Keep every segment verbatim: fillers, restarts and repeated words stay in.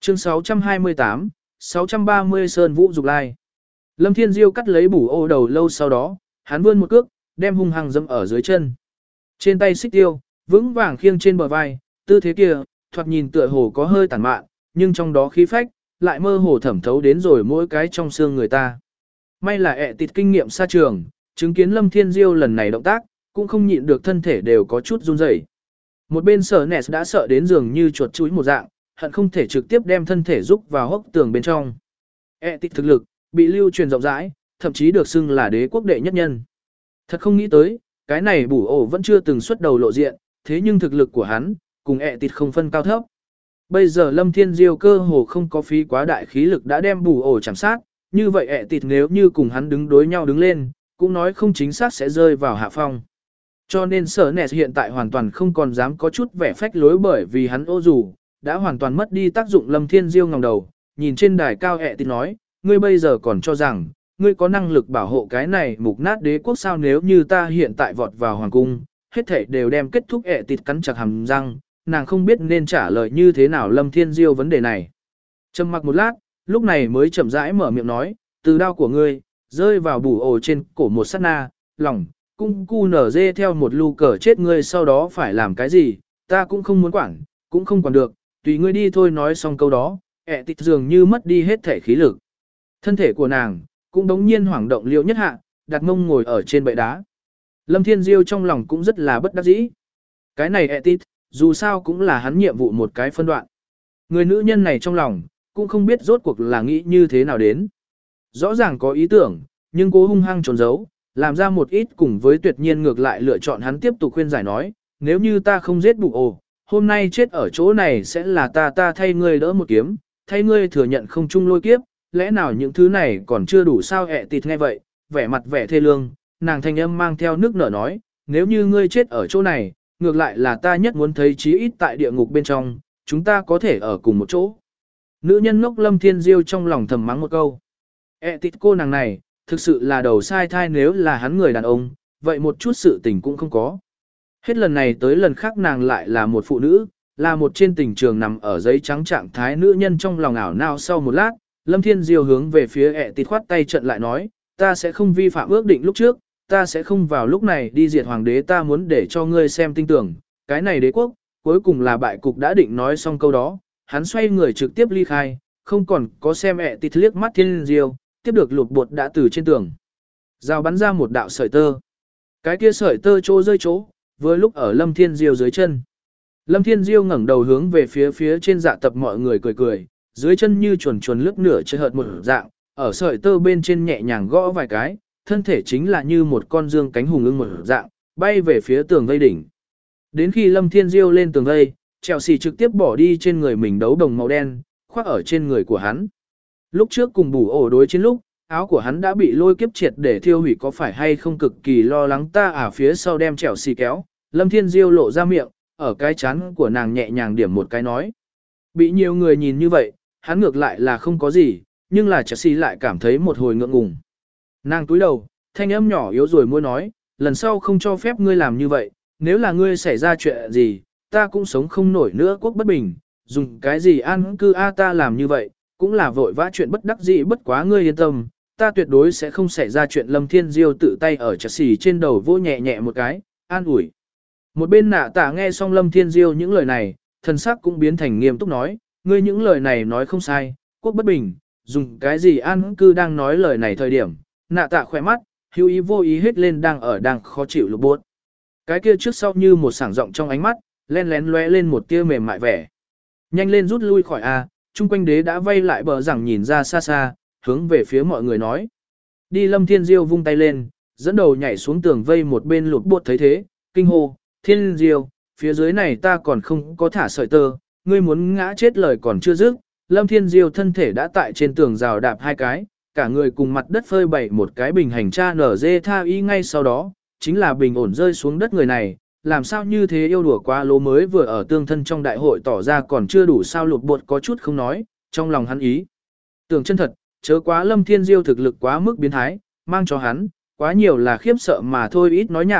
Chương sáu trăm hai mươi tám, sáu trăm ba mươi Sơn Vũ Dục Lai. Lâm Thiên Diêu cắt lấy bù ô đầu lâu sau đó, hắn vươn một cước, đem hung hăng dẫm ở dưới chân. Trên tay xích tiêu, vững vàng khiêng trên bờ vai, tư thế kia, thoạt nhìn tựa hồ có hơi tàn mạn, nhưng trong đó khí phách, lại mơ hồ thẩm thấu đến rồi mỗi cái trong xương người ta. May là ẹ tịt kinh nghiệm xa trường, chứng kiến Lâm Thiên Diêu lần này động tác, cũng không nhịn được thân thể đều có chút run rẩy. Một bên sở nẹt đã sợ đến giường như chuột chuối một dạng, hận không thể trực tiếp đem thân thể rúc vào hốc tường bên trong. ẹ tịt thực lực, bị lưu truyền rộng rãi, thậm chí được xưng là đế quốc đệ nhất nhân. Thật không nghĩ tới, cái này bù ổ vẫn chưa từng xuất đầu lộ diện, thế nhưng thực lực của hắn, cùng ẹ tịt không phân cao thấp. Bây giờ Lâm Thiên Diêu cơ hồ không có phí quá đại khí lực đã đem bù ổ chạm sát, như vậy ẹ tịt nếu như cùng hắn đứng đối nhau đứng lên, cũng nói không chính xác sẽ rơi vào hạ phong. Cho nên sở nẹt hiện tại hoàn toàn không còn dám có chút vẻ phách lối bởi vì hắn ô dù, đã hoàn toàn mất đi tác dụng. Lâm Thiên Diêu ngẩng đầu, nhìn trên đài cao ẹ tịt nói, ngươi bây giờ còn cho rằng, ngươi có năng lực bảo hộ cái này mục nát đế quốc sao? Nếu như ta hiện tại vọt vào hoàng cung, hết thảy đều đem kết thúc. Ẹ tịt cắn chặt hàm răng, nàng không biết nên trả lời như thế nào Lâm Thiên Diêu vấn đề này. Trầm mặc một lát, lúc này mới chậm rãi mở miệng nói, từ đao của ngươi, rơi vào bù ổ trên cổ một sát na, lòng, cung cu nở dê theo một lu cờ chết ngươi sau đó phải làm cái gì, ta cũng không muốn quản, cũng không quản được, tùy ngươi đi thôi. Nói xong câu đó, ẹ tịt dường như mất đi hết thể khí lực. Thân thể của nàng, cũng đống nhiên hoảng động liêu nhất hạ, đặt mông ngồi ở trên bệ đá. Lâm Thiên Diêu trong lòng cũng rất là bất đắc dĩ. Cái này ẹ tịt, dù sao cũng là hắn nhiệm vụ một cái phân đoạn. Người nữ nhân này trong lòng, cũng không biết rốt cuộc là nghĩ như thế nào đến. Rõ ràng có ý tưởng, nhưng cố hung hăng trốn giấu, làm ra một ít cùng với tuyệt nhiên ngược lại lựa chọn. Hắn tiếp tục khuyên giải nói, nếu như ta không giết bù ồ, hôm nay chết ở chỗ này sẽ là ta ta thay ngươi đỡ một kiếm, thay ngươi thừa nhận không chung lôi kiếp, lẽ nào những thứ này còn chưa đủ sao? Ẹ tịt nghe vậy, vẻ mặt vẻ thê lương, nàng thanh âm mang theo nước nở nói, nếu như ngươi chết ở chỗ này, ngược lại là ta nhất muốn thấy chí ít tại địa ngục bên trong, chúng ta có thể ở cùng một chỗ. Nữ nhân ngốc Lâm Thiên Diêu trong lòng thầm mắng một câu. Ẹ tịt cô nàng này, thực sự là đầu sai thai, nếu là hắn người đàn ông, vậy một chút sự tình cũng không có. Hết lần này tới lần khác nàng lại là một phụ nữ, là một trên tình trường nằm ở giấy trắng trạng thái. Nữ nhân trong lòng ảo não. Sau một lát, Lâm Thiên Diêu hướng về phía ẹ tịt khoát tay trận lại nói, ta sẽ không vi phạm ước định lúc trước, ta sẽ không vào lúc này đi diệt hoàng đế, ta muốn để cho ngươi xem tin tưởng, cái này đế quốc, cuối cùng là bại cục đã định. Nói xong câu đó, hắn xoay người trực tiếp ly khai, không còn có xem ẹ tịt liếc mắt. Thiên Diêu tiếp được lụt bột đã từ trên tường rào bắn ra một đạo sợi tơ, cái kia sợi tơ chỗ rơi chỗ, với lúc ở Lâm Thiên Diêu dưới chân. Lâm Thiên Diêu ngẩng đầu hướng về phía phía trên dạ tập, mọi người cười cười, dưới chân như chuồn chuồn lướt nửa chơi hợt một dạng, ở sợi tơ bên trên nhẹ nhàng gõ vài cái, thân thể chính là như một con dương cánh hùng ưng một dạng, bay về phía tường vây đỉnh. Đến khi Lâm Thiên Diêu lên tường vây, Chelsea trực tiếp bỏ đi trên người mình đấu đồng màu đen, khoác ở trên người của hắn. Lúc trước cùng bù ổ đối chiến lúc, áo của hắn đã bị lôi kiếp triệt để thiêu hủy, có phải hay không cực kỳ lo lắng ta à? Phía sau đem Chelsea kéo, Lâm Thiên Diêu lộ ra miệng, ở cái chán của nàng nhẹ nhàng điểm một cái nói. Bị nhiều người nhìn như vậy, hắn ngược lại là không có gì, nhưng là Chelsea lại cảm thấy một hồi ngượng ngùng. Nàng túi đầu, thanh âm nhỏ yếu rồi môi nói, lần sau không cho phép ngươi làm như vậy, nếu là ngươi xảy ra chuyện gì, ta cũng sống không nổi nữa. Quốc bất bình, dùng cái gì an cư a? Ta làm như vậy, cũng là vội vã chuyện bất đắc dĩ, bất quá ngươi yên tâm, ta tuyệt đối sẽ không xảy ra chuyện. Lâm Thiên Diêu tự tay ở Chelsea trên đầu vô nhẹ nhẹ một cái, an ủi. Một bên nạ tạ nghe xong Lâm Thiên Diêu những lời này, thần sắc cũng biến thành nghiêm túc nói, ngươi những lời này nói không sai, quốc bất bình, dùng cái gì an cư? Đang nói lời này thời điểm, nạ tạ khỏe mắt, hữu ý vô ý hết lên đang ở đang khó chịu lục bốt. Cái kia trước sau như một sảng rộng trong ánh mắt, len lén lóe lên một tia mềm mại vẻ. Nhanh lên rút lui khỏi a, chung quanh đế đã vây lại bờ rằng nhìn ra xa xa, hướng về phía mọi người nói. Đi. Lâm Thiên Diêu vung tay lên, dẫn đầu nhảy xuống tường vây. Một bên lục bốt thấy thế, kinh hô, Thiên Diêu, phía dưới này ta còn không có thả sợi tơ, ngươi muốn ngã chết lời còn chưa dứt. Lâm Thiên Diêu thân thể đã tại trên tường rào đạp hai cái, cả người cùng mặt đất phơi bày một cái bình hành tra nở dê tha y, ngay sau đó, chính là bình ổn rơi xuống đất. Người này, làm sao như thế yêu đùa quá lố, mới vừa ở tương thân trong đại hội tỏ ra còn chưa đủ sao? Lục bột có chút không nói, trong lòng hắn ý tưởng chân thật, chớ quá Lâm Thiên Diêu thực lực quá mức biến thái, mang cho hắn quá nhiều là khiếp sợ mà thôi. Ít nói nhảm,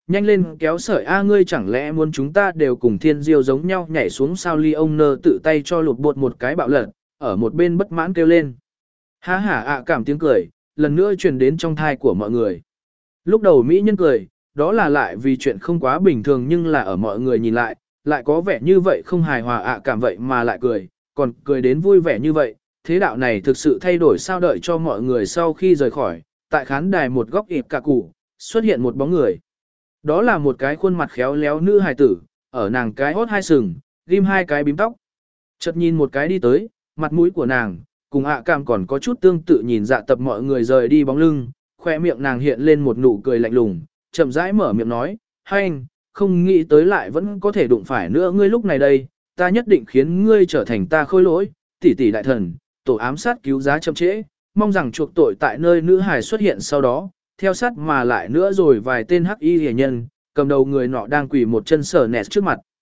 nhanh lên kéo sợi A ngươi chẳng lẽ muốn chúng ta đều cùng thiên diêu giống nhau nhảy xuống sao ly ông nơ tự tay cho lột bột một cái bạo lật, ở một bên bất mãn kêu lên. Ha ha ạ cảm tiếng cười, lần nữa truyền đến trong thai của mọi người. Lúc đầu Mỹ nhân cười, đó là lại vì chuyện không quá bình thường nhưng là ở mọi người nhìn lại, lại có vẻ như vậy không hài hòa ạ cảm vậy mà lại cười, còn cười đến vui vẻ như vậy. Thế đạo này thực sự thay đổi sao đợi cho mọi người sau khi rời khỏi, tại khán đài một góc ịp cả củ, xuất hiện một bóng người. Đó là một cái khuôn mặt khéo léo nữ hài tử, ở nàng cái hốt hai sừng, ghim hai cái bím tóc. Chợt nhìn một cái đi tới, mặt mũi của nàng, cùng ạ cảm còn có chút tương tự nhìn dạ tập mọi người rời đi bóng lưng, khoe miệng nàng hiện lên một nụ cười lạnh lùng, chậm rãi mở miệng nói, hay anh, không nghĩ tới lại vẫn có thể đụng phải nữa ngươi lúc này đây, ta nhất định khiến ngươi trở thành ta khôi lỗi, tỷ tỷ đại thần, tổ ám sát cứu giá chậm trễ, mong rằng chuộc tội tại nơi nữ hài xuất hiện sau đó, theo sát mà lại nữa rồi vài tên hắc y rẻ nhân, cầm đầu người nọ đang quỳ một chân sở nẹt trước mặt.